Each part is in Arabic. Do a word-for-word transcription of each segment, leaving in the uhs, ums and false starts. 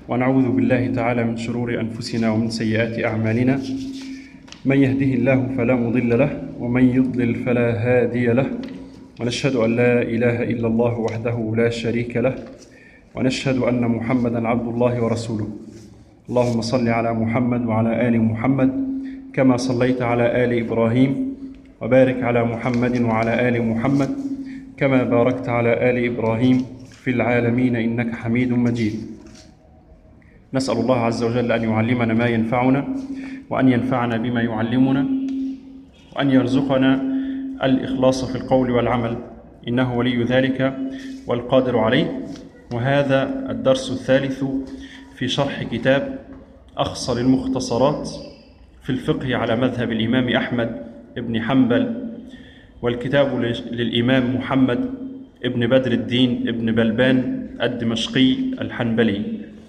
ونعوذ بالله تعالى من شرور أنفسنا ومن سيئات أعمالنا. من يهده الله فلا مضل له ومن يضلل فلا هادي له، ونشهد أن لا إله إلا الله وحده لا شريك له، ونشهد أن محمدا عبد الله ورسوله. اللهم صل على محمد وعلى آل محمد كما صليت على آل إبراهيم، وبارك على محمد وعلى آل محمد كما باركت على آل إبراهيم في العالمين إنك حميد مجيد. نسأل الله عز وجل أن يعلمنا ما ينفعنا، وأن ينفعنا بما يعلمنا، وأن يرزقنا الإخلاص في القول والعمل، إنه ولي ذلك والقادر عليه. وهذا الدرس الثالث في شرح كتاب أخصر المختصرات في الفقه على مذهب الإمام أحمد بن حنبل، والكتاب للإمام محمد ابن بدر الدين ابن بلبان الدمشقي الحنبلي.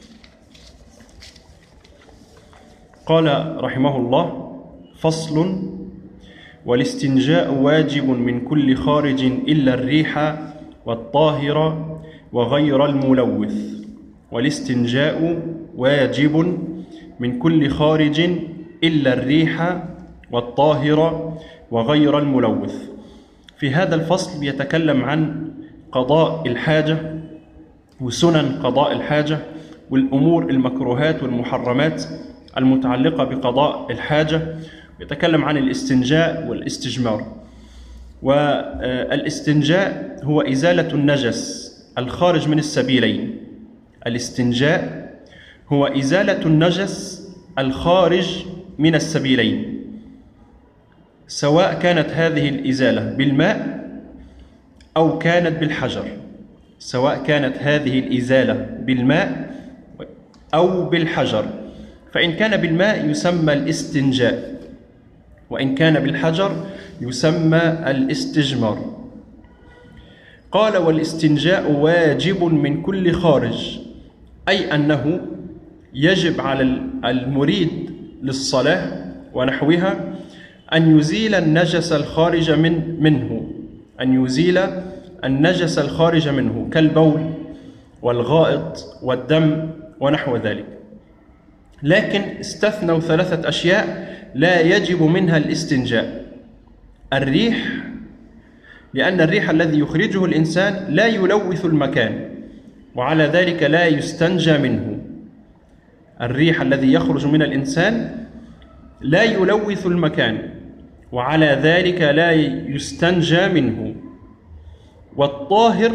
قال رحمه الله: فصل: والاستنجاء واجب من كل خارج إلا الريح والطاهر وغير الملوث. والاستنجاء واجب من كل خارج إلا الريح والطاهر وغير الملوث. في هذا الفصل يتكلم عن قضاء الحاجة وسنن قضاء الحاجة والأمور المكروهات والمحرمات المتعلقة بقضاء الحاجة. يتكلم عن الاستنجاء والاستجمار. والاستنجاء هو إزالة النجس الخارج من السبيلين. الاستنجاء هو إزالة النجس الخارج من السبيلين، سواء كانت هذه الإزالة بالماء أو كانت بالحجر. سواء كانت هذه الإزالة بالماء أو بالحجر. فإن كان بالماء يسمى الاستنجاء، وإن كان بالحجر يسمى الاستجمار. قال: والاستنجاء واجب من كل خارج، أي أنه يجب على المريد للصلاة ونحوها أن يزيل النجس الخارج من منه أن يزيل النجس الخارج منه كالبول والغائط والدم ونحو ذلك. لكن استثنوا ثلاثة أشياء لا يجب منها الاستنجاء: الريح، لأن الريح الذي يخرجه الإنسان لا يلوث المكان، وعلى ذلك لا يستنجى منه. الريح الذي يخرج من الإنسان لا يلوث المكان، وعلى ذلك لا يستنجى منه. والطاهر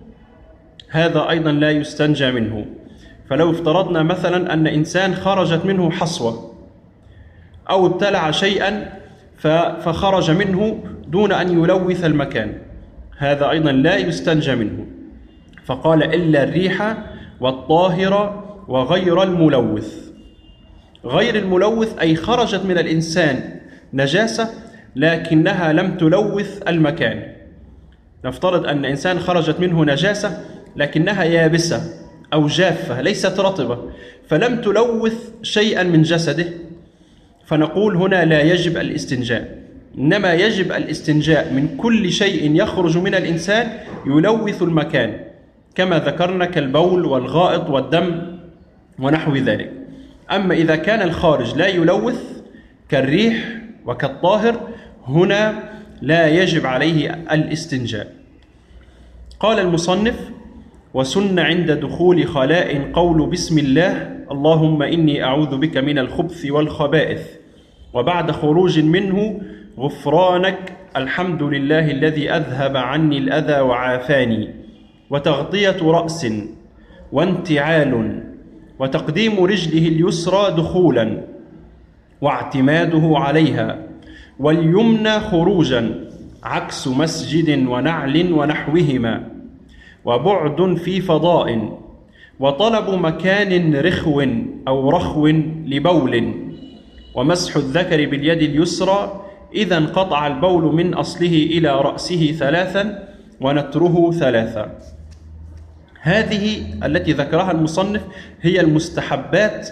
هذا أيضا لا يستنجى منه. فلو افترضنا مثلا أن إنسان خرجت منه حصوة أو ابتلع شيئا فخرج منه دون أن يلوث المكان، هذا أيضا لا يستنجى منه. فقال: إلا الريح والطاهر وغير الملوث. غير الملوث أي خرجت من الإنسان نجاسة لكنها لم تلوث المكان. نفترض أن إنسان خرجت منه نجاسة لكنها يابسة أو جافة ليست رطبة، فلم تلوث شيئا من جسده، فنقول هنا لا يجب الاستنجاء. إنما يجب الاستنجاء من كل شيء يخرج من الإنسان يلوث المكان، كما ذكرنا كالبول والغائط والدم ونحو ذلك. أما إذا كان الخارج لا يلوث كالريح وكالطاهر، هنا لا يجب عليه الاستنجاء. قال المصنف: وسن عند دخول خلاء قول بسم الله اللهم إني أعوذ بك من الخبث والخبائث، وبعد خروج منه غفرانك الحمد لله الذي أذهب عني الأذى وعافاني، وتغطية رأس وانتعال، وتقديم رجله اليسرى دخولا واعتماده عليها، واليمنى خروجا عكس مسجد ونعل ونحوهما، وبعد في فضاء، وطلب مكان رخو أو رخو لبول، ومسح الذكر باليد اليسرى إذا انقطع البول من أصله إلى رأسه ثلاثا، ونتره ثلاثا. هذه التي ذكرها المصنف هي المستحبات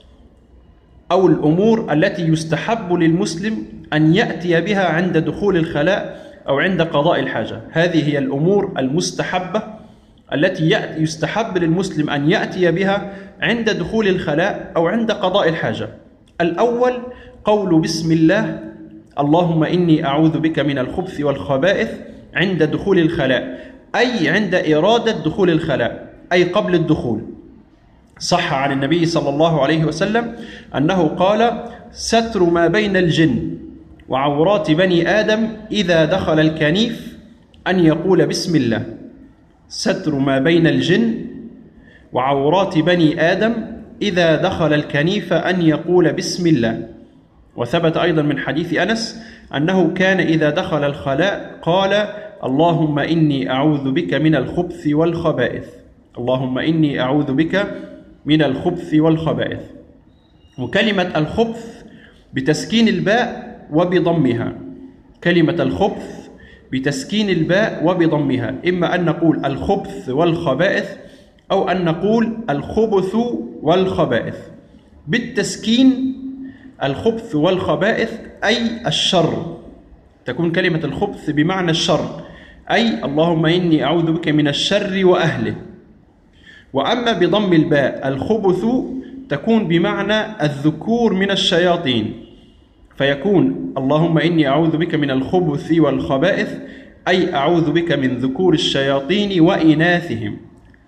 أو الأمور التي يستحب للمسلم أن يأتي بها عند دخول الخلاء أو عند قضاء الحاجة. هذه هي الأمور المستحبة التي يستحب للمسلم أن يأتي بها عند دخول الخلاء أو عند قضاء الحاجة. الأول قول بسم الله اللهم إني أعوذ بك من الخبث والخبائث عند دخول الخلاء، أي عند إرادة دخول الخلاء، أي قبل الدخول. صح عن النبي صلى الله عليه وسلم أنه قال: ستر ما بين الجن وعورات بني آدم إذا دخل الكنيف أن يقول بسم الله. ستر ما بين الجن وعورات بني آدم إذا دخل الكنيف أن يقول بسم الله. وثبت أيضا من حديث أنس أنه كان إذا دخل الخلاء قال: اللهم إني أعوذ بك من الخبث والخبائث. اللهم إني أعوذ بك من الخبث والخبائث. وكلمة الخبث بتسكين الباء وبضمها، كلمة الخبث بتسكين الباء وبضمها، إما أن نقول الخبث والخبائث أو أن نقول الخبث والخبائث. بالتسكين الخبث والخبائث أي الشر، تكون كلمة الخبث بمعنى الشر، أي اللهم إني أعوذ بك من الشر وأهله. وأما بضم الباء الخبث تكون بمعنى الذكور من الشياطين، فيكون اللهم إني أعوذ بك من الخبث والخبائث أي أعوذ بك من ذكور الشياطين وإناثهم.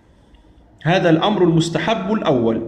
هذا الأمر المستحب الأول.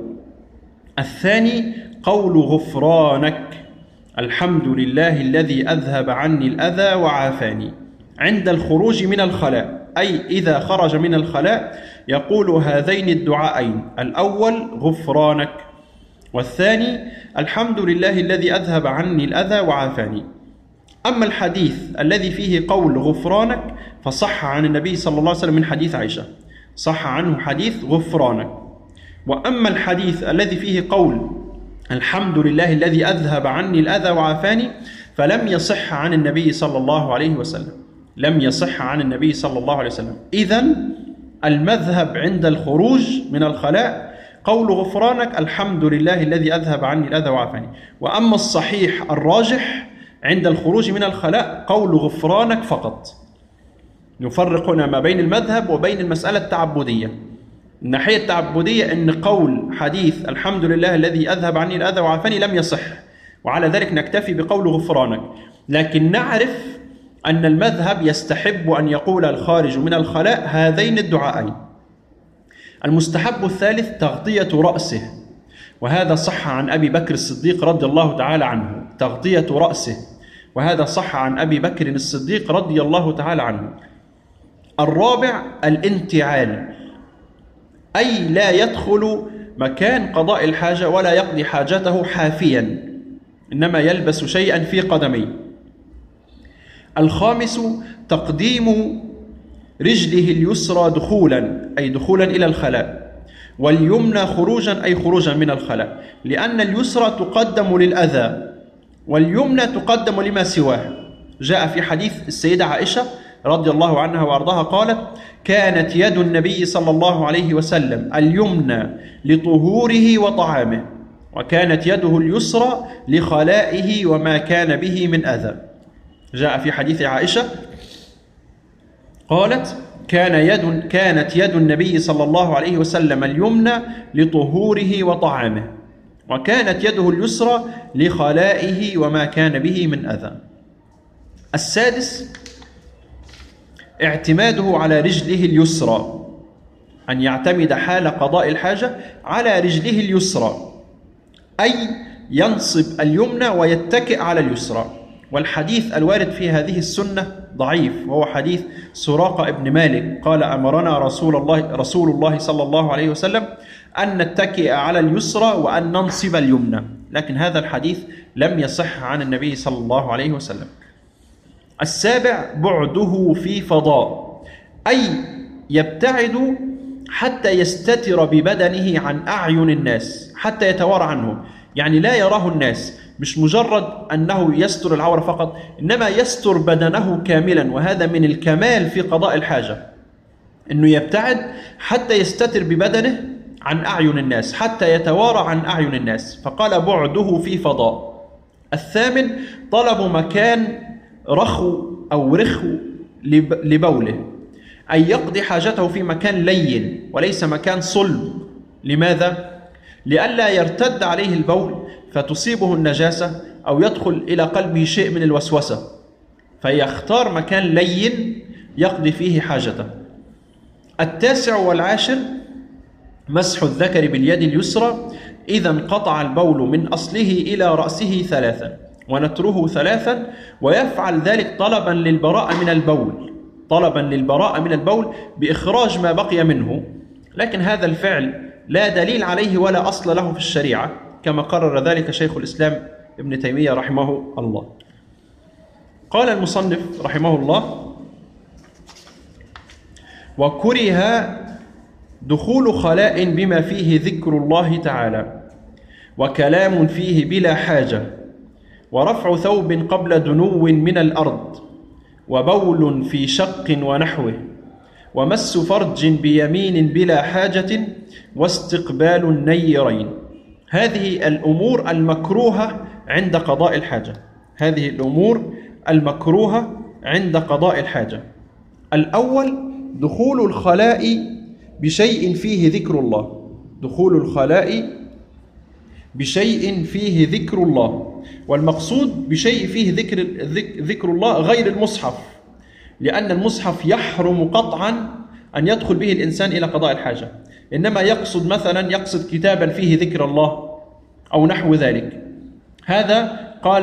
الثاني قول غفرانك الحمد لله الذي أذهب عني الأذى وعافاني عند الخروج من الخلاء، أي إذا خرج من الخلاء يقول هذين الدعاءين: الأول غفرانك، والثاني الحمد لله الذي أذهب عني الأذى وعافاني. أما الحديث الذي فيه قول غفرانك فصح عن النبي صلى الله عليه وسلم من حديث عائشة، صح عنه حديث غفرانك. وأما الحديث الذي فيه قول الحمد لله الذي أذهب عني الأذى وعافاني فلم يصح عن النبي صلى الله عليه وسلم، لم يصح عن النبي صلى الله عليه وسلم. إذن المذهب عند الخروج من الخلاء قول غفرانك الحمد لله الذي أذهب عني الأذى وعافاني. وأما الصحيح الراجح عند الخروج من الخلاء قول غفرانك فقط. نفرق هنا ما بين المذهب وبين المسألة التعبدية. الناحية التعبدية أن قول حديث الحمد لله الذي أذهب عني الأذى وعافاني لم يصح، وعلى ذلك نكتفي بقول غفرانك. لكن نعرف أن المذهب يستحب أن يقول الخارج من الخلاء هذين الدعاءين. المستحب الثالث تغطية رأسه، وهذا صح عن أبي بكر الصديق رضي الله تعالى عنه، تغطية رأسه، وهذا صح عن أبي بكر الصديق رضي الله تعالى عنه. الرابع الانتعال، أي لا يدخل مكان قضاء الحاجة ولا يقضي حاجته حافيا، إنما يلبس شيئا في قدميه. الخامس تقديم رجله اليسرى دخولا، أي دخولا إلى الخلاء، واليمنى خروجا، أي خروجا من الخلاء، لأن اليسرى تقدم للأذى واليمنى تقدم لما سواه. جاء في حديث السيدة عائشة رضي الله عنها وأرضاها قالت: كانت يد النبي صلى الله عليه وسلم اليمنى لطهوره وطعامه، وكانت يده اليسرى لخلائه وما كان به من أذى. جاء في حديث عائشة قالت: كان يد كانت يد النبي صلى الله عليه وسلم اليمنى لطهوره وطعامه، وكانت يده اليسرى لخلائه وما كان به من أذى. السادس اعتماده على رجله اليسرى، أن يعتمد حال قضاء الحاجة على رجله اليسرى، أي ينصب اليمنى ويتكئ على اليسرى. والحديث الوارد في هذه السنة ضعيف، وهو حديث سراقة ابن مالك قال: أمرنا رسول الله رسول الله صلى الله عليه وسلم أن نتكئ على اليسرى وأن ننصب اليمنى، لكن هذا الحديث لم يصح عن النبي صلى الله عليه وسلم. السابع بعده في فضاء، أي يبتعد حتى يستتر ببدنه عن أعين الناس، حتى يتوارى عنهم، يعني لا يراه الناس، مش مجرد أنه يستر العورة فقط، إنما يستر بدنه كاملا. وهذا من الكمال في قضاء الحاجة، أنه يبتعد حتى يستتر ببدنه عن أعين الناس، حتى يتوارى عن أعين الناس، فقال بعده في فضاء. الثامن طلب مكان رخو أو رخو لبوله، أن يقضي حاجته في مكان لين وليس مكان صلب. لماذا؟ لئلا يرتد عليه البول فتصيبه النجاسة أو يدخل إلى قلبه شيء من الوسوسة، فيختار مكان لين يقضي فيه حاجته. التاسع والعاشر مسح الذكر باليد اليسرى إذا انقطع البول من أصله إلى رأسه ثلاثا ونتره ثلاثا، ويفعل ذلك طلبا للبراءة من البول طلبا للبراءة من البول بإخراج ما بقي منه، لكن هذا الفعل لا دليل عليه ولا أصل له في الشريعة، كما قرر ذلك شيخ الإسلام ابن تيمية رحمه الله. قال المصنف رحمه الله: وكره دخول خلاء بما فيه ذكر الله تعالى وكلام فيه بلا حاجة، ورفع ثوب قبل دنو من الأرض، وبول في شق ونحوه، ومس فرج بيمين بلا حاجة، واستقبال النيرين. هذه الأمور المكروهة عند قضاء الحاجة هذه الأمور المكروهة عند قضاء الحاجة. الأول دخول الخلاء بشيء فيه ذكر الله دخول الخلاء بشيء فيه ذكر الله والمقصود بشيء فيه ذكر ذكر الله غير المصحف، لأن المصحف يحرم قطعا أن يدخل به الإنسان إلى قضاء الحاجة، إنما يقصد مثلا يقصد كتابا فيه ذكر الله أو نحو ذلك. هذا قال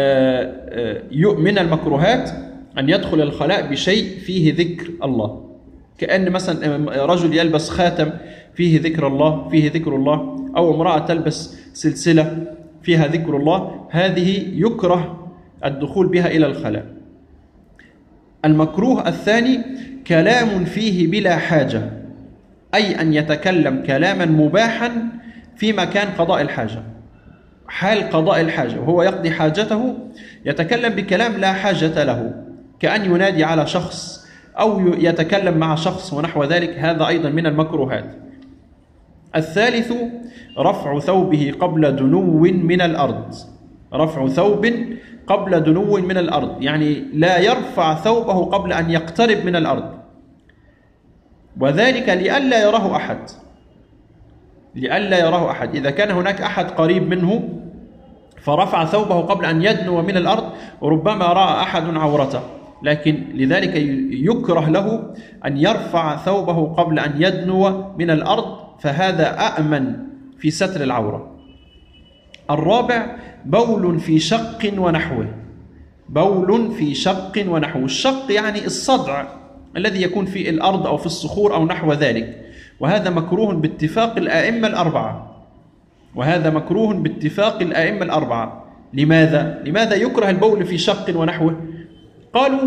من المكروهات أن يدخل الخلاء بشيء فيه ذكر الله، كأن مثلا رجل يلبس خاتم فيه ذكر الله فيه ذكر الله أو امرأة تلبس سلسلة فيها ذكر الله، هذه يكره الدخول بها إلى الخلاء. المكروه الثاني كلام فيه بلا حاجة، أي أن يتكلم كلاما مباحا في مكان قضاء الحاجة، حال قضاء الحاجة وهو يقضي حاجته يتكلم بكلام لا حاجة له، كأن ينادي على شخص أو يتكلم مع شخص ونحو ذلك، هذا أيضا من المكروهات. الثالث رفع ثوبه قبل دنو من الأرض رفع ثوب قبل دنو من الأرض، يعني لا يرفع ثوبه قبل أن يقترب من الأرض، وذلك لئلا يراه أحد لئلا يراه أحد إذا كان هناك أحد قريب منه فرفع ثوبه قبل أن يدنو من الأرض وربما رأى أحد عورته، لكن لذلك يكره له أن يرفع ثوبه قبل أن يدنو من الأرض، فهذا أأمن في ستر العورة. الرابع بول في شق ونحوه بول في شق ونحوه الشق يعني الصدع الذي يكون في الأرض أو في الصخور أو نحو ذلك، وهذا مكروه باتفاق الآئمة الأربعة وهذا مكروه باتفاق الآئمة الأربعة. لماذا؟ لماذا يكره البول في شق ونحوه؟ قالوا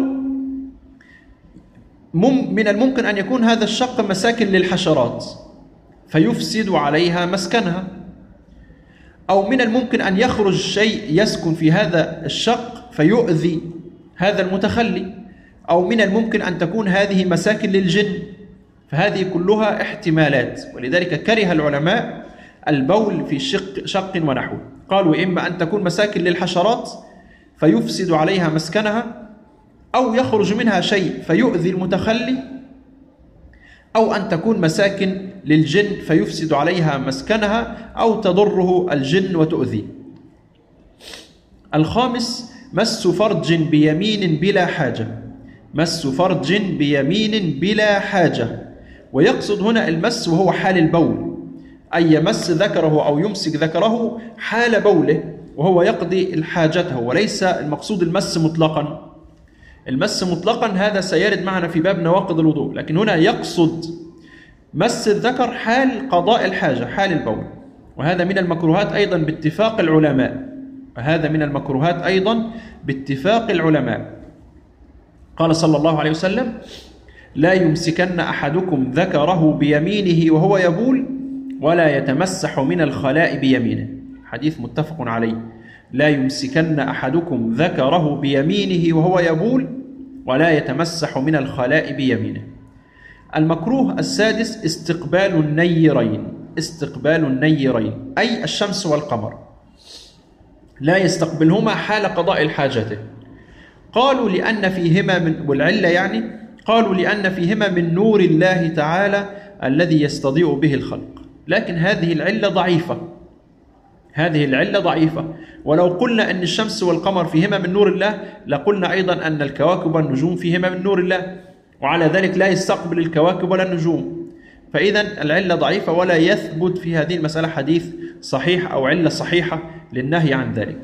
من الممكن أن يكون هذا الشق مساكن للحشرات فيفسد عليها مسكنها، أو من الممكن أن يخرج شيء يسكن في هذا الشق فيؤذي هذا المتخلي، أو من الممكن أن تكون هذه مساكن للجن، فهذه كلها احتمالات، ولذلك كره العلماء البول في شق, شق ونحوه. قالوا إما أن تكون مساكن للحشرات فيفسد عليها مسكنها، أو يخرج منها شيء فيؤذي المتخلي، أو أن تكون مساكن للجن فيفسد عليها مسكنها أو تضره الجن وتؤذي. الخامس مس فرج بيمين بلا حاجة مس فرج بيمين بلا حاجة ويقصد هنا المس وهو حال البول، أي يمس ذكره أو يمسك ذكره حال بوله وهو يقضي حاجته، وليس المقصود المس مطلقا. المس مطلقا هذا سيرد معنا في باب نواقض الوضوء، لكن هنا يقصد مس الذكر حال قضاء الحاجة حال البول، وهذا من المكروهات أيضا باتفاق العلماء وهذا من المكروهات أيضا باتفاق العلماء. قال صلى الله عليه وسلم: لا يمسكن أحدكم ذكره بيمينه وهو يبول ولا يتمسح من الخلاء بيمينه، حديث متفق عليه. لا يمسكن أحدكم ذكره بيمينه وهو يبول ولا يتمسح من الخلاء بيمينه. المكروه السادس استقبال النيرين استقبال النيرين أي الشمس والقمر، لا يستقبلهما حال قضاء الحاجة. قالوا لأن فيهما من والعلة يعني قالوا لأن فيهما من نور الله تعالى الذي يستضيء به الخلق. لكن هذه العلة ضعيفة، هذه العلة ضعيفة. ولو قلنا أن الشمس والقمر فيهما من نور الله لقلنا أيضا أن الكواكب والنجوم فيهما من نور الله، وعلى ذلك لا يستقبل الكواكب ولا النجوم. فإذا العلة ضعيفة ولا يثبت في هذه المسألة حديث صحيح أو علة صحيحة للنهي عن ذلك.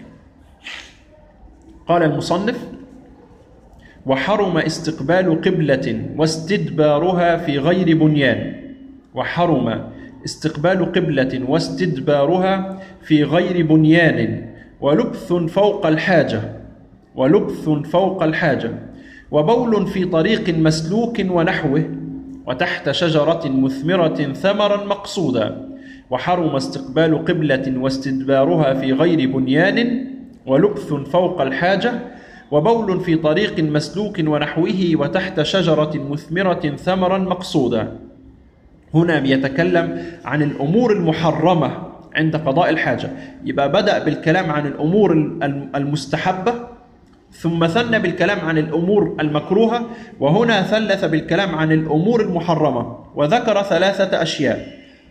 قال المصنف: وحرم استقبال قبلة واستدبارها في غير بنيان. وحرم استقبال قبلة واستدبارها في غير بنيان ولبث فوق الحاجة ولبث فوق الحاجة وبول في طريق مسلوك ونحوه وتحت شجرة مثمرة ثمرا مقصودا. وحرم استقبال قبلة واستدبارها في غير بنيان ولبث فوق الحاجة وبول في طريق مسلوك ونحوه وتحت شجرة مثمرة ثمرا مقصودا. هنا يتكلم عن الأمور المحرمة عند قضاء الحاجة. يبقى بدأ بالكلام عن الأمور المستحبة، ثم ثنى بالكلام عن الأمور المكروهة، وهنا ثلث بالكلام عن الأمور المحرمة وذكر ثلاثة أشياء.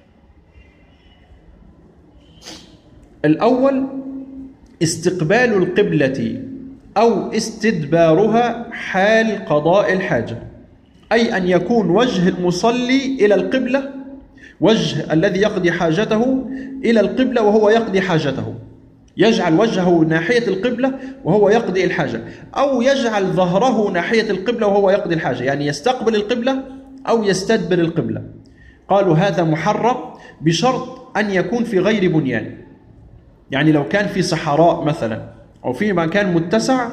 الأول استقبال القبلة أو استدبارها حال قضاء الحاجة، أي أن يكون وجه المصلي إلى القبلة، وجه الذي يقضي حاجته إلى القبلة وهو يقضي حاجته، يجعل وجهه ناحية القبلة وهو يقضي الحاجة، أو يجعل ظهره ناحية القبلة وهو يقضي الحاجة، يعني يستقبل القبلة أو يستدبر القبلة. قالوا هذا محرم بشرط أن يكون في غير بنيان. يعني لو كان في صحراء مثلا أو في مكان متسع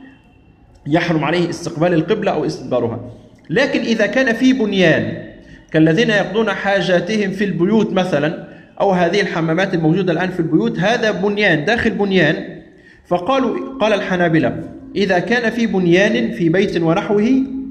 يحرم عليه استقبال القبلة أو استدبارها. لكن إذا كان في بنيان كالذين يقضون حاجاتهم في البيوت مثلا، أو هذه الحمامات الموجودة الآن في البيوت، هذا بنيان داخل بنيان. فقالوا قال الحنابلة إذا كان في بنيان في بيت ونحوه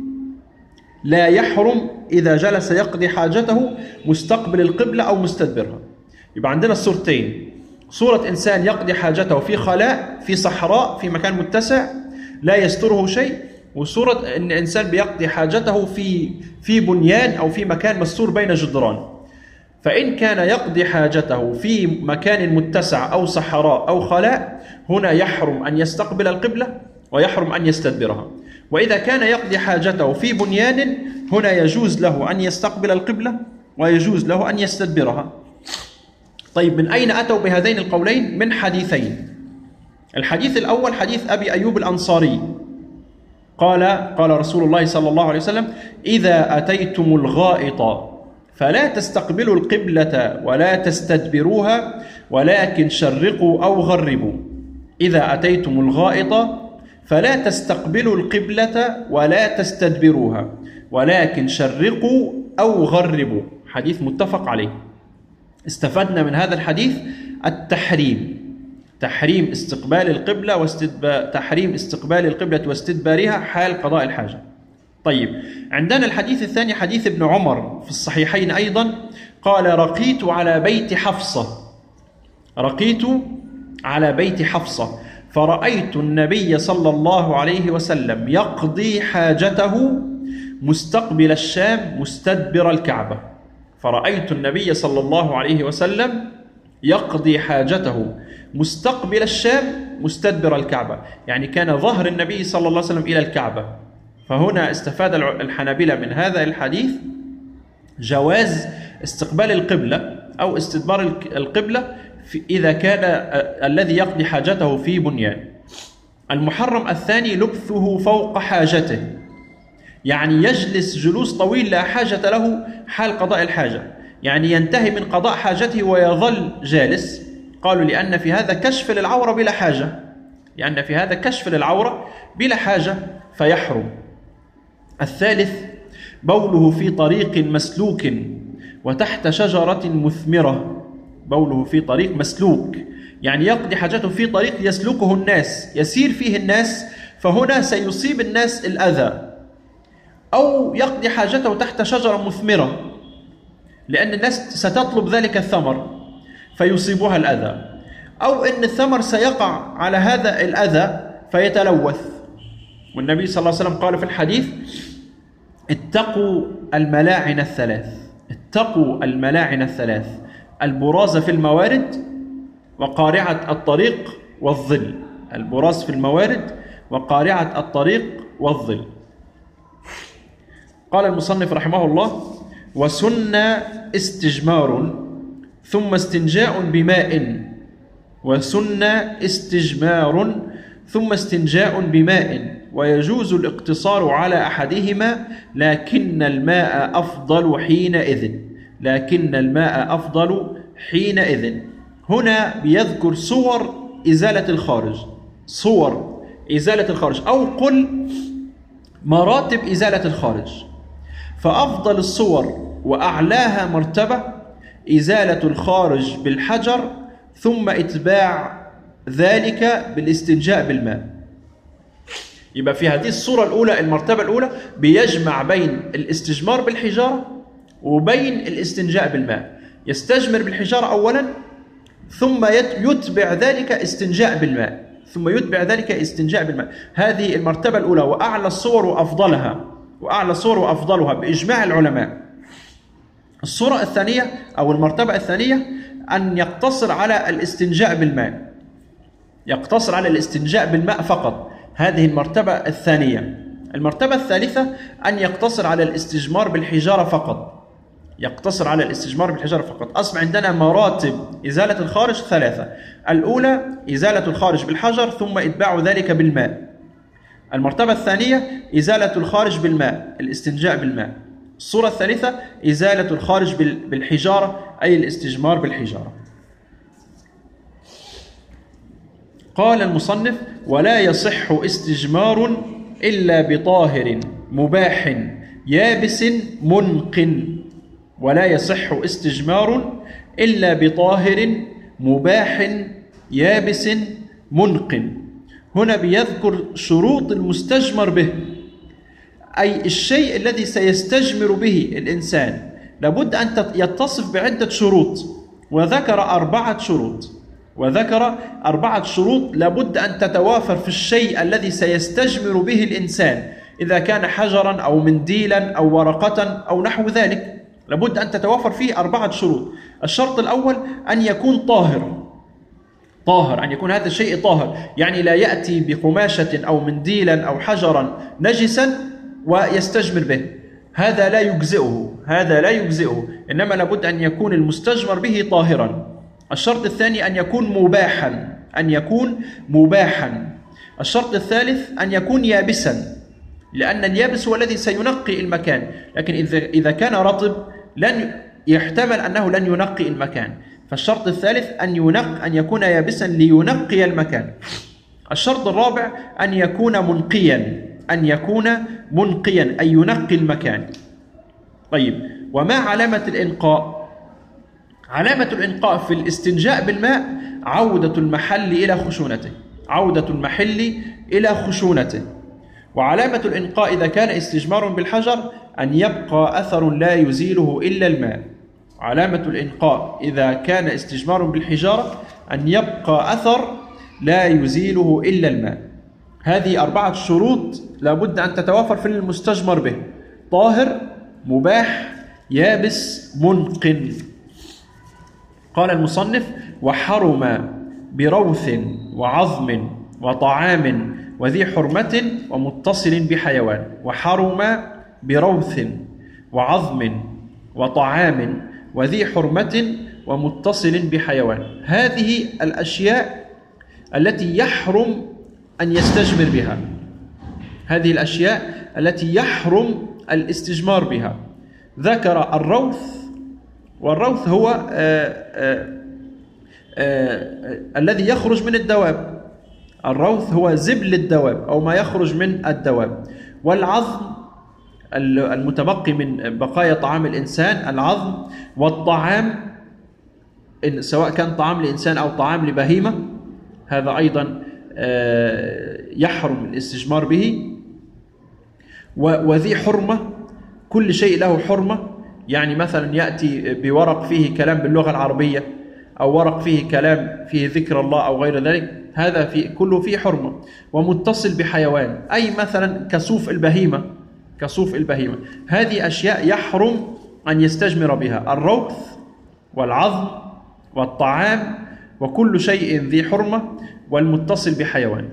لا يحرم إذا جلس يقضي حاجته مستقبل القبلة أو مستدبرها. يبقى عندنا الصورتين: صورة إنسان يقضي حاجته في خلاء في صحراء في مكان متسع لا يستره شيء، وصورة إن إنسان بيقضي حاجته في في بنيان أو في مكان مستور بين جدران. فإن كان يقضي حاجته في مكان متسع أو صحراء أو خلاء هنا يحرم أن يستقبل القبلة ويحرم أن يستدبرها. وإذا كان يقضي حاجته في بنيان هنا يجوز له أن يستقبل القبلة ويجوز له أن يستدبرها. طيب، من أين أتوا بهذين القولين؟ من حديثين. الحديث الأول حديث أبي أيوب الأنصاري قال قال رسول الله صلى الله عليه وسلم: إذا أتيتم الغائط فلا تستقبلوا القبلة ولا تستدبروها ولكن شرقوا أو غربوا. إذا أتيتم الغائط فلا تستقبلوا القبلة ولا تستدبروها ولكن شرقوا أو غربوا. حديث متفق عليه. استفدنا من هذا الحديث التحريم، تحريم استقبال القبلة واستدبار تحريم استقبال القبلة واستدبارها حال قضاء الحاجة. طيب، عندنا الحديث الثاني حديث ابن عمر في الصحيحين أيضا قال: رقيت على بيت حفصة رقيت على بيت حفصة فرأيت النبي صلى الله عليه وسلم يقضي حاجته مستقبل الشام مستدبر الكعبة. فرأيت النبي صلى الله عليه وسلم يقضي حاجته مستقبل الشام مستدبر الكعبة، يعني كان ظهر النبي صلى الله عليه وسلم إلى الكعبة. فهنا استفاد الحنابلة من هذا الحديث جواز استقبال القبلة أو استدبار القبلة إذا كان الذي يقضي حاجته في بنيان. المحرم الثاني لبثه فوق حاجته، يعني يجلس جلوس طويل لا حاجة له حال قضاء الحاجة، يعني ينتهي من قضاء حاجته ويظل جالس. قالوا لأن في هذا كشف للعورة بلا حاجة، لأن في هذا كشف للعورة بلا حاجة فيحرم. الثالث بوله في طريق مسلوك وتحت شجرة مثمرة. بوله في طريق مسلوك يعني يقضي حاجته في طريق يسلكه الناس، يسير فيه الناس، فهنا سيصيب الناس الأذى. أو يقضي حاجته تحت شجرة مثمرة لأن الناس ستطلب ذلك الثمر فيصيبها الأذى، أو أن الثمر سيقع على هذا الأذى فيتلوث. والنبي صلى الله عليه وسلم قال في الحديث: اتقوا الملاعن الثلاث، اتقوا الملاعن الثلاث: البراز في الموارد، وقارعة الطريق، والظل. البراز في الموارد وقارعة الطريق والظل. قال المصنف رحمه الله: وسن استجمار ثم استنجاء بماء، وسن استجمار ثم استنجاء بماء، ويجوز الاقتصار على أحدهما، لكن الماء أفضل حينئذ، لكن الماء أفضل حينئذ. هنا بيذكر صور إزالة الخارج، صور إزالة الخارج، أو قل مراتب إزالة الخارج. فأفضل الصور وأعلاها مرتبة إزالة الخارج بالحجر، ثم إتباع ذلك بالاستنجاء بالماء. يبقى في هذه الصورة الأولى، المرتبة الأولى، بيجمع بين الاستجمار بالحجارة وبين الاستنجاء بالماء. يستجمر بالحجارة أولا، ثم يتبع ذلك استنجاء بالماء، ثم يتبع ذلك استنجاء بالماء. هذه المرتبة الأولى وأعلى الصور وأفضلها، وأعلى الصور وأفضلها بإجماع العلماء. الصورة الثانية أو المرتبة الثانية أن يقتصر على الاستنجاء بالماء، يقتصر على الاستنجاء بالماء فقط. هذه المرتبة الثانية. المرتبة الثالثة أن يقتصر على الاستجمار بالحجارة فقط، يقتصر على الاستجمار بالحجارة فقط. أصبح عندنا مراتب إزالة الخارج ثلاثة: الأولى إزالة الخارج بالحجر، ثم إتباع ذلك بالماء. المرتبة الثانية إزالة الخارج بالماء، الاستنجاء بالماء. الصورة الثالثة إزالة الخارج بالحجارة، أي الاستجمار بالحجارة. قال المصنف: ولا يصح استجمار إلا بطاهر مباح يابس منق. ولا يصح استجمار إلا بطاهر مباح يابس منق. هنا بيذكر شروط المستجمر به، أي الشيء الذي سيستجمر به الإنسان لابد أن يتصف بعدة شروط، وذكر أربعة شروط وذكر أربعة شروط لابد أن تتوافر في الشيء الذي سيستجمر به الإنسان، إذا كان حجرا أو منديلا أو ورقة أو نحو ذلك، لابد أن تتوافر فيه أربعة شروط. الشرط الأول أن يكون طاهر، طاهر، أن يكون هذا الشيء طاهر، يعني لا يأتي بقماشة أو منديلا أو حجرا نجسا ويستجمر به، هذا لا يجزئه، هذا لا يجزئه، إنما لابد أن يكون المستجمر به طاهرا. الشرط الثاني أن يكون مباحا، أن يكون مباحا. الشرط الثالث أن يكون يابسا، لأن اليابس هو الذي سينقي المكان، لكن إذا إذا كان رطب لن يحتمل أنه لن ينقي المكان. فالشرط الثالث أن ينق أن يكون يابسا لينقي المكان. الشرط الرابع أن يكون منقيا، أن يكون منقيا أي ينقي المكان. طيب، وما علامة الإنقاء؟ علامة الإنقاء في الاستنجاء بالماء عودة المحل إلى خشونته، عودة المحل إلى خشونته. وعلامة الإنقاء إذا كان استجمار بالحجر أن يبقى أثر لا يزيله إلا الماء. علامة الإنقاء إذا كان استجمار بالحجارة أن يبقى أثر لا يزيله إلا الماء. هذه أربعة شروط لابد أن تتوافر في المستجمر به: طاهر، مباح، يابس، منقن. قال المصنف: وحرم بروث وعظم وطعام وذي حرمة ومتصل بحيوان. وحرم بروث وعظم وطعام وذي حرمة ومتصل بحيوان. هذه الأشياء التي يحرم أن يستجمر بها، هذه الأشياء التي يحرم الاستجمار بها. ذكر الروث، والروث هو آآ آآ آآ الذي يخرج من الدواب. الروث هو زبل الدواب أو ما يخرج من الدواب. والعظم المتبقي من بقايا طعام الإنسان، العظم. والطعام سواء كان طعام لإنسان أو طعام لبهيمة، هذا أيضا يحرم الاستجمار به. وذي حرمة، كل شيء له حرمة، يعني مثلا يأتي بورق فيه كلام باللغة العربية، أو ورق فيه كلام فيه ذكر الله أو غير ذلك، هذا في كله فيه حرمة. ومتصل بحيوان، أي مثلا كصوف البهيمة، كصوف البهيمة. هذه أشياء يحرم أن يستجمر بها: الروث والعظم والطعام وكل شيء ذي حرمة والمتصل بحيوان.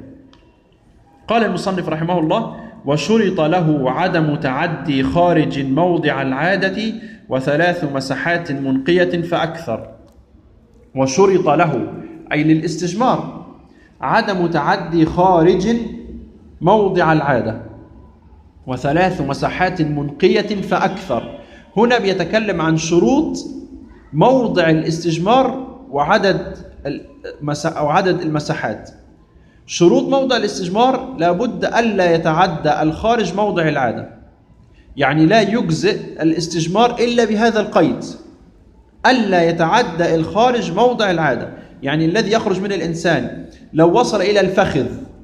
قال المصنف رحمه الله: وشرط له عدم تعدي خارج موضع العادة وثلاث مسحات منقية فأكثر. وشرط له أي للاستجمار عدم تعدي خارج موضع العادة وثلاث مسحات منقية فأكثر. هنا بيتكلم عن شروط موضع الاستجمار وعدد أو عدد المسحات. شروط موضع الاستجمار: لابد ألا يتعدى الخارج موضع العادة، يعني لا يجزئ الاستجمار إلا بهذا القيد: ألا يتعدى الخارج موضع العادة. يعني الذي يخرج من الإنسان لو وصل إلى الفخذ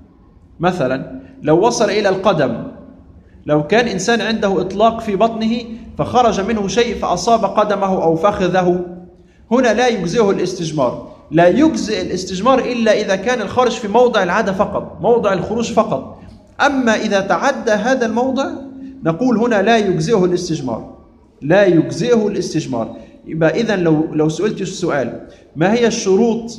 مثلا، لو وصل إلى القدم، لو كان إنسان عنده إطلاق في بطنه فخرج منه شيء فأصاب قدمه أو فخذه، هنا لا يجزئه الاستجمار. لا يجزئ الاستجمار إلا إذا كان الخارج في موضع العادة فقط، موضع الخروج فقط. أما إذا تعدى هذا الموضع نقول هنا لا يجزئه الاستجمار، لا يجزئه الاستجمار. يبقى إذن لو لو سئلت السؤال: ما هي الشروط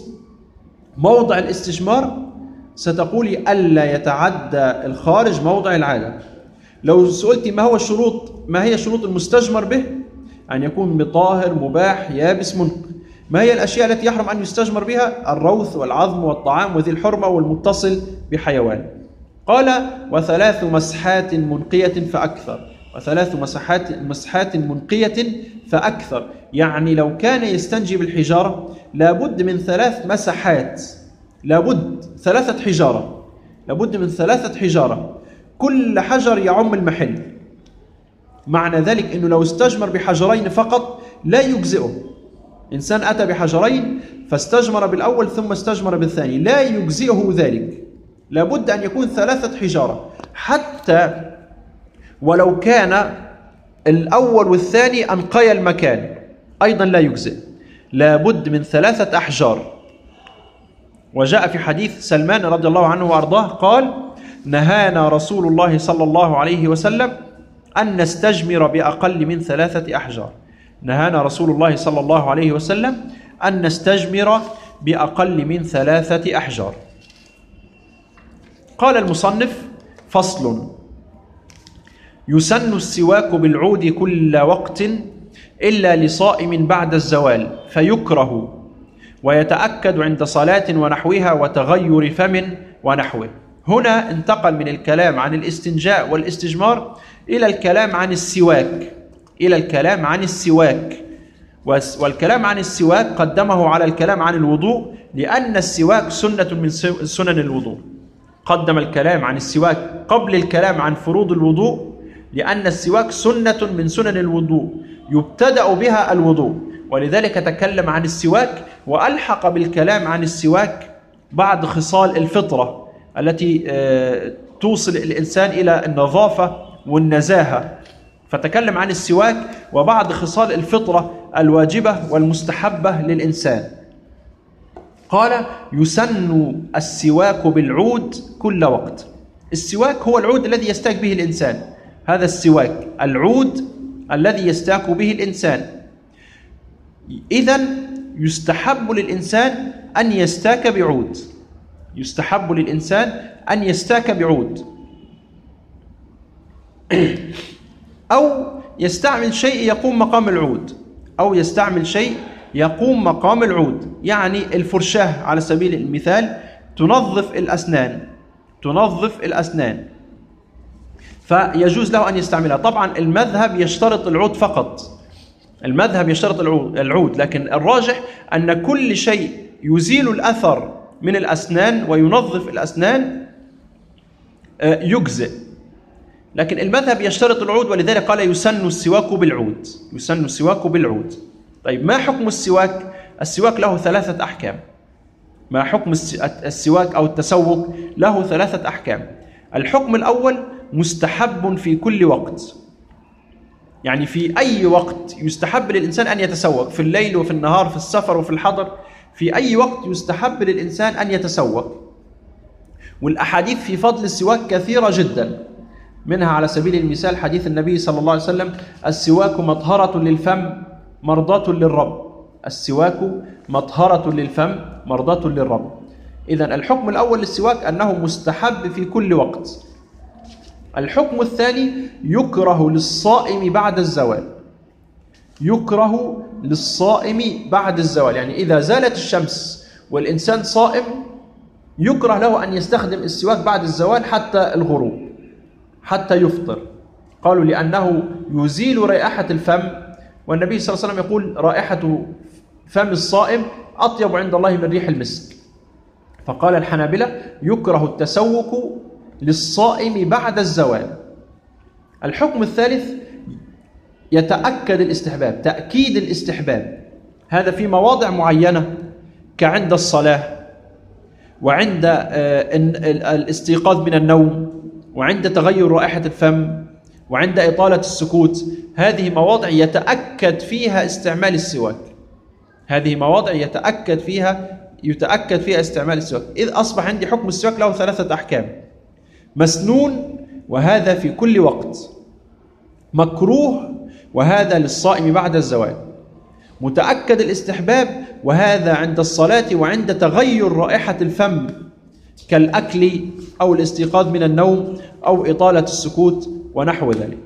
موضع الاستجمار؟ ستقولي ألا يتعدى الخارج موضع العادة. لو سئلت ما هو الشروط ما هي شروط المستجمر به؟ أن يكون بطاهر مباح يابس منقي. ما هي الأشياء التي يحرم أن يستجمر بها؟ الروث والعظم والطعام وذي الحرمة والمتصل بحيوان. قال: وثلاث مسحات منقية فأكثر. وثلاث مسحات مسحات منقية فأكثر، يعني لو كان يستنجي بالحجارة لابد من ثلاث مسحات، لابد ثلاثة حجارة، لابد من ثلاثة حجارة، كل حجر يعم المحل. معنى ذلك أنه لو استجمر بحجرين فقط لا يجزئه. إنسان أتى بحجرين فاستجمر بالأول ثم استجمر بالثاني، لا يجزئه ذلك، لابد أن يكون ثلاثة حجارة. حتى ولو كان الأول والثاني أنقي المكان أيضا لا يجزئ، لابد من ثلاثة أحجار. وجاء في حديث سلمان رضي الله عنه وأرضاه قال: نهانا رسول الله صلى الله عليه وسلم أن نستجمر بأقل من ثلاثة أحجار. نهانا رسول الله صلى الله عليه وسلم أن نستجمر بأقل من ثلاثة أحجار. قال المصنف: فصل: يسن السواك بالعود كل وقت إلا لصائم بعد الزوال فيكره، ويتأكد عند صلاة ونحوها وتغير فم ونحوه. هنا انتقل من الكلام عن الاستنجاء والاستجمار إلى الكلام عن السواك، إلى الكلام عن السواك. والكلام عن السواك قدمه على الكلام عن الوضوء، لأن السواك سنة من سنن الوضوء. قدم الكلام عن السواك قبل الكلام عن فروض الوضوء، لأن السواك سنة من سنن الوضوء يبتدأ بها الوضوء، ولذلك تكلم عن السواك وألحق بالكلام عن السواك بعض خصال الفطرة التي توصل الإنسان إلى النظافة والنزاهة، فتكلم عن السواك وبعض خصال الفطرة الواجبة والمستحبة للإنسان. قال: يسن السواك بالعود كل وقت. السواك هو العود الذي يستاك به الإنسان، هذا السواك العود الذي يستاك به الإنسان. إذن يستحب للإنسان أن يستاك بعود، يستحب للإنسان أن يستاك بعود، أو يستعمل شيء يقوم مقام العود، أو يستعمل شيء يقوم مقام العود. يعني الفرشاة على سبيل المثال تنظف الأسنان، تنظف الأسنان فيجوز له أن يستعملها. طبعا المذهب يشترط العود فقط، المذهب يشترط العود، لكن الراجح أن كل شيء يزيل الأثر من الأسنان وينظف الأسنان يجزئ، لكن المذهب يشترط العود، ولذلك قال: يسن السواك بالعود، يسن السواك بالعود. طيب، ما حكم السواك؟ السواك له ثلاثة أحكام. ما حكم السواك أو التسوك؟ له ثلاثة أحكام. الحكم الأول: مستحب في كل وقت، يعني في أي وقت يستحب للإنسان أن يتسوك، في الليل وفي النهار، في السفر وفي الحضر، في أي وقت يستحب للإنسان أن يتسوك. والأحاديث في فضل السواك كثيرة جدا، منها على سبيل المثال حديث النبي صلى الله عليه وسلم: السواك مطهرة للفم مرضاة للرب. السواك مطهرة للفم مرضاة للرب. إذن الحكم الأول للسواك أنه مستحب في كل وقت. الحكم الثاني: يكره للصائم بعد الزوال. يكره للصائم بعد الزوال، يعني إذا زالت الشمس والإنسان صائم يكره له أن يستخدم السواك بعد الزوال حتى الغروب، حتى يفطر. قالوا لأنه يزيل رائحة الفم، والنبي صلى الله عليه وسلم يقول: رائحة فم الصائم أطيب عند الله من ريح المسك. فقال الحنابلة: يكره التسوك للصائم بعد الزوال. الحكم الثالث: يتأكد الاستحباب، تأكيد الاستحباب، هذا في مواضع معينة كعند الصلاة، وعند الاستيقاظ من النوم، وعند تغير رائحة الفم، وعند إطالة السكوت. هذه مواضع يتأكد فيها استعمال السواك. هذه مواضع يتأكد فيها يتأكد فيها استعمال السواك. إذ أصبح عندي حكم السواك له ثلاثة أحكام: مسنون، وهذا في كل وقت; مكروه، وهذا للصائم بعد الزوال; متأكد الاستحباب، وهذا عند الصلاة وعند تغير رائحة الفم كالأكل أو الاستيقاظ من النوم أو إطالة السكوت ونحو ذلك.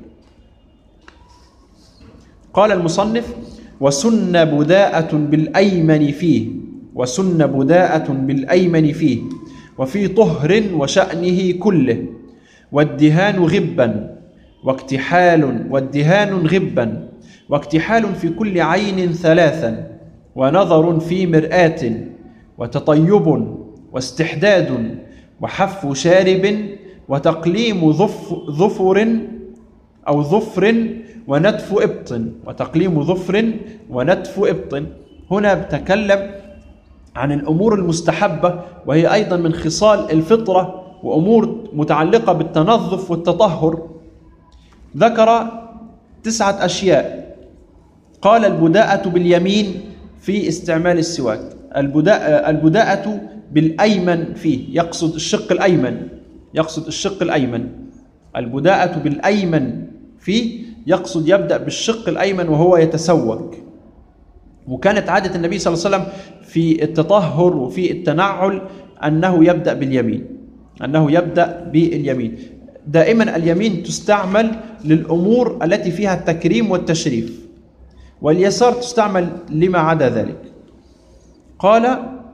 قال المصنف: وسن بداءة بالأيمن فيه وسن بداءة بالأيمن فيه وفي طهر وشأنه كله، والدهان غبا واكتحال والدهان غبا واكتحال في كل عين ثلاثا، ونظر في مرآة، وتطيب، واستحداد، وحف شارب، وتقليم ظف ظفر أو ظفر ونتف إبط وتقليم ظفر ونتف إبط. هنا بتكلم عن الأمور المستحبة، وهي أيضا من خصال الفطرة وأمور متعلقة بالتنظف والتطهر. ذكر تسعة أشياء. قال: البداءة باليمين في استعمال السواك. البداءة, البداءة بالأيمن فيه، يقصد الشق الأيمن يقصد الشق الأيمن البداءة بالأيمن فيه يقصد يبدأ بالشق الأيمن وهو يتسوك. وكانت عادة النبي صلى الله عليه وسلم في التطهر وفي التنعل أنه يبدأ باليمين أنه يبدأ باليمين دائما اليمين تستعمل للأمور التي فيها التكريم والتشريف، واليسار تستعمل لما عدا ذلك. قال: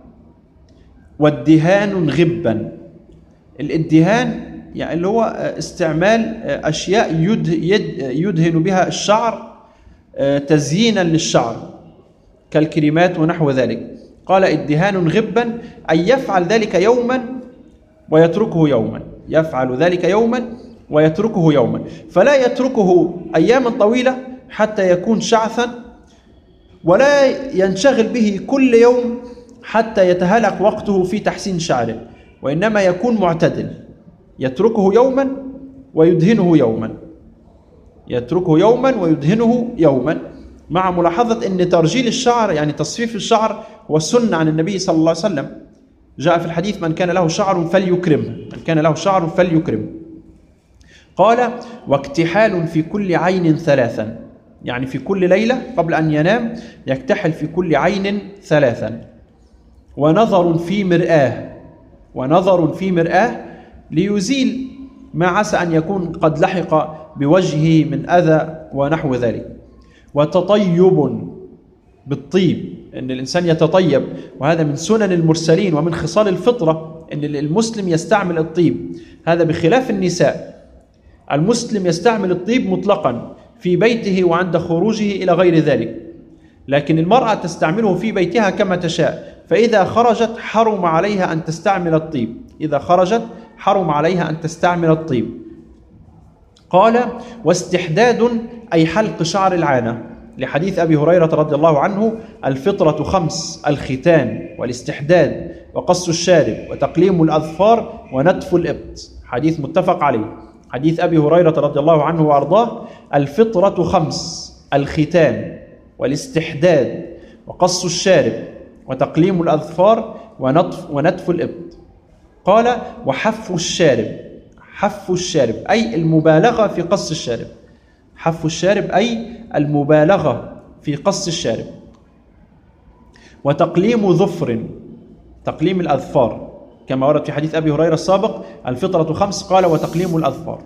والدهان غبا. الادهان يعني اللي هو استعمال أشياء يدهن بها الشعر تزيينا للشعر كالكريمات ونحو ذلك. قال: الدهان غبا، أي يفعل ذلك يوما ويتركه يوما يفعل ذلك يوما ويتركه يوما فلا يتركه أياما طويلة حتى يكون شعثا، ولا ينشغل به كل يوم حتى يتهلك وقته في تحسين شعره، وإنما يكون معتدل، يتركه يوما ويدهنه يوما يتركه يوما ويدهنه يوما مع ملاحظة أن ترجيل الشعر يعني تصفيف الشعر هو سنة عن النبي صلى الله عليه وسلم. جاء في الحديث: من كان له شعر فليكرمه من كان له شعر فليكرمه. قال: واكتحال في كل عين ثلاثا، يعني في كل ليلة قبل أن ينام يكتحل في كل عين ثلاثا. ونظر في مرآة ونظر في مرآة ليزيل ما عسى أن يكون قد لحق بوجهه من أذى ونحو ذلك. وتطيب بالطيب، أن الإنسان يتطيب، وهذا من سنن المرسلين ومن خصال الفطرة أن المسلم يستعمل الطيب. هذا بخلاف النساء، المسلم يستعمل الطيب مطلقا في بيته وعند خروجه إلى غير ذلك، لكن المرأة تستعمله في بيتها كما تشاء، فإذا خرجت حرم عليها أن تستعمل الطيب إذا خرجت حرم عليها أن تستعمل الطيب. قال: واستحداد، أي حلق شعر العانة، لحديث أبي هريرة رضي الله عنه: الفطرة خمس: الختان والاستحداد وقص الشارب وتقليم الأظفار ونتف الإبط. حديث متفق عليه، حديث أبي هريرة رضي الله عنه وأرضاه: الفطرة خمس: الختان والاستحداد وقص الشارب وتقليم الأظفار ونتف, ونتف الإبط. قال: وحف الشارب. حف الشارب أي المبالغة في قص الشارب. حف الشارب أي المبالغة في قص الشارب. وتقليم ظفر، تقليم الأظفار، كما ورد في حديث أبي هريرة السابق: الفطرة خمس، قال: وتقليم الأظفار.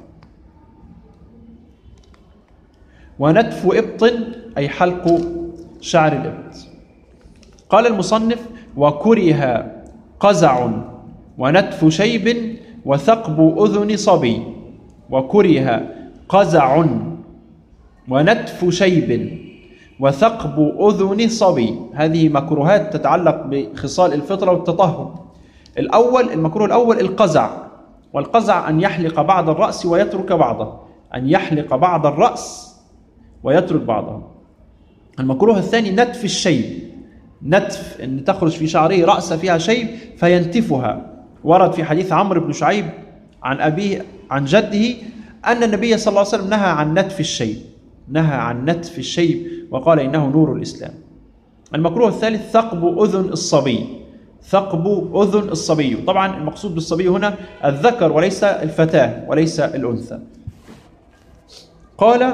ونتف إبط أي حلق شعر الإبط. قال المصنف: وكره قزع ونتف شيب وثقب أذن صبي. وكره قزع ونتف شيب وثقب أذن صبي. هذه مكروهات تتعلق بخصال الفطرة والتطهر. الأول، المكروه الأول القزع، والقزع أن يحلق بعض الرأس ويترك بعضه، أن يحلق بعض الرأس ويترك بعضه. المكروه الثاني نتف الشيب، نتف أن تخرج في شعره رأس فيها شيب فينتفها. ورد في حديث عمرو بن شعيب عن أبيه عن جده أن النبي صلى الله عليه وسلم نهى عن نتف الشيب، نهى عن نتف الشيب وقال إنه نور الإسلام. المكروه الثالث ثقب أذن الصبي، ثقب أذن الصبي. طبعا المقصود بالصبي هنا الذكر وليس الفتاة وليس الأنثى. قال: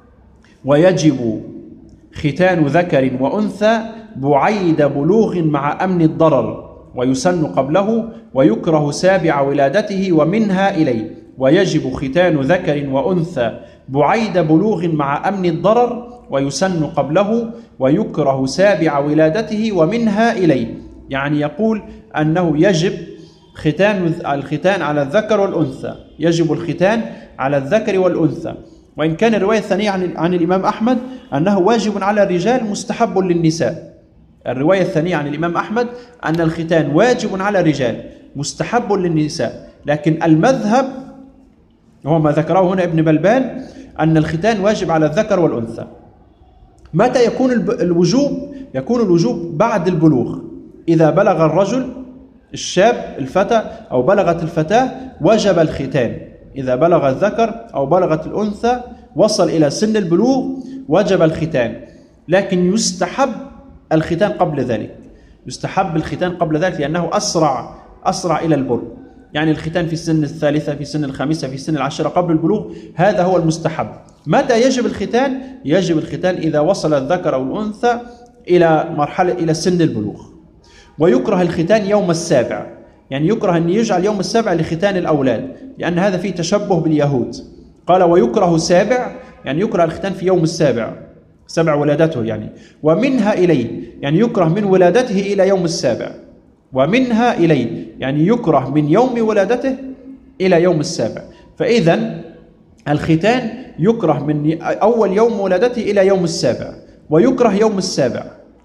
ويجب ختان ذكر وأنثى بعيد بلوغ مع أمن الضرر، ويسن قبله، ويكره سابع ولادته ومنها إليه. ويجب ختان ذكر وأنثى بعيد بلوغ مع أمن الضرر، ويسن قبله، ويكره سابع ولادته ومنها إليه. يعني يقول أنه يجب ختان الختان على الذكر والأنثى، يجب الختان على الذكر والأنثى. وإن كان الرواية الثانية عن, عن الإمام أحمد أنه واجب على الرجال مستحب للنساء. الرواية الثانية عن الإمام أحمد أن الختان واجب على الرجال مستحب للنساء، لكن المذهب هو ما ذكره هنا ابن بلبان أن الختان واجب على الذكر والأنثى. متى يكون الوجوب؟ يكون الوجوب بعد البلوغ. إذا بلغ الرجل الشاب الفتى أو بلغت الفتاة وجب الختان. إذا بلغ الذكر أو بلغت الأنثى وصل إلى سن البلوغ وجب الختان، لكن يستحب الختان قبل ذلك، يستحب الختان قبل ذلك لأنه أسرع أسرع إلى البلوغ. يعني الختان في السن الثالثة، في السن الخامسة، في السن العاشرة قبل البلوغ، هذا هو المستحب. متى يجب الختان؟ يجب الختان إذا وصل الذكر أو الأنثى إلى مرحلة إلى سن البلوغ. ويكره الختان يوم السابع، يعني يكره أن يجعل يوم السابع لختان الأولاد، لأن هذا فيه تشبه باليهود. قال: ويكره سابع، يعني يكره الختان في يوم السابع، سبع ولادته يعني. ومنها إليه، يعني يكره من ولادته إلى يوم السابع. ومنها إليه، يعني يكره من يوم ولادته إلى يوم السابع. فإذا الختان يكره من أول يوم ولادته إلى يوم السابع، ويكره يوم السابع،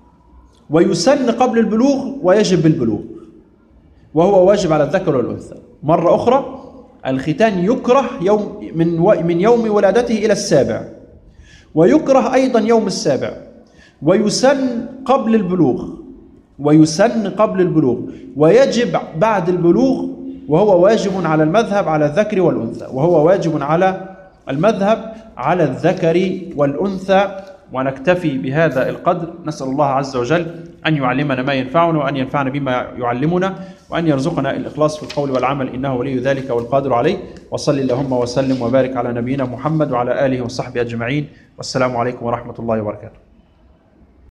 ويسن قبل البلوغ، ويجب بالبلوغ، وهو واجب على الذكر والأنثى. مرة أخرى، الختان يكره يوم من من يوم ولادته إلى السابع، ويكره أيضا يوم السابع، ويسن قبل البلوغ، ويسن قبل البلوغ، ويجب بعد البلوغ، وهو واجب على المذهب على الذكر والأنثى، وهو واجب على المذهب على الذكر والأنثى. ونكتفي بهذا القدر. نسأل الله عز وجل أن يعلمنا ما ينفعنا، وأن ينفعنا بما يعلمنا، وأن يرزقنا الإخلاص في القول والعمل، إنه ولي ذلك والقادر عليه. وصل اللهم وسلم وبارك على نبينا محمد وعلى آله وصحبه أجمعين. والسلام عليكم ورحمة الله وبركاته.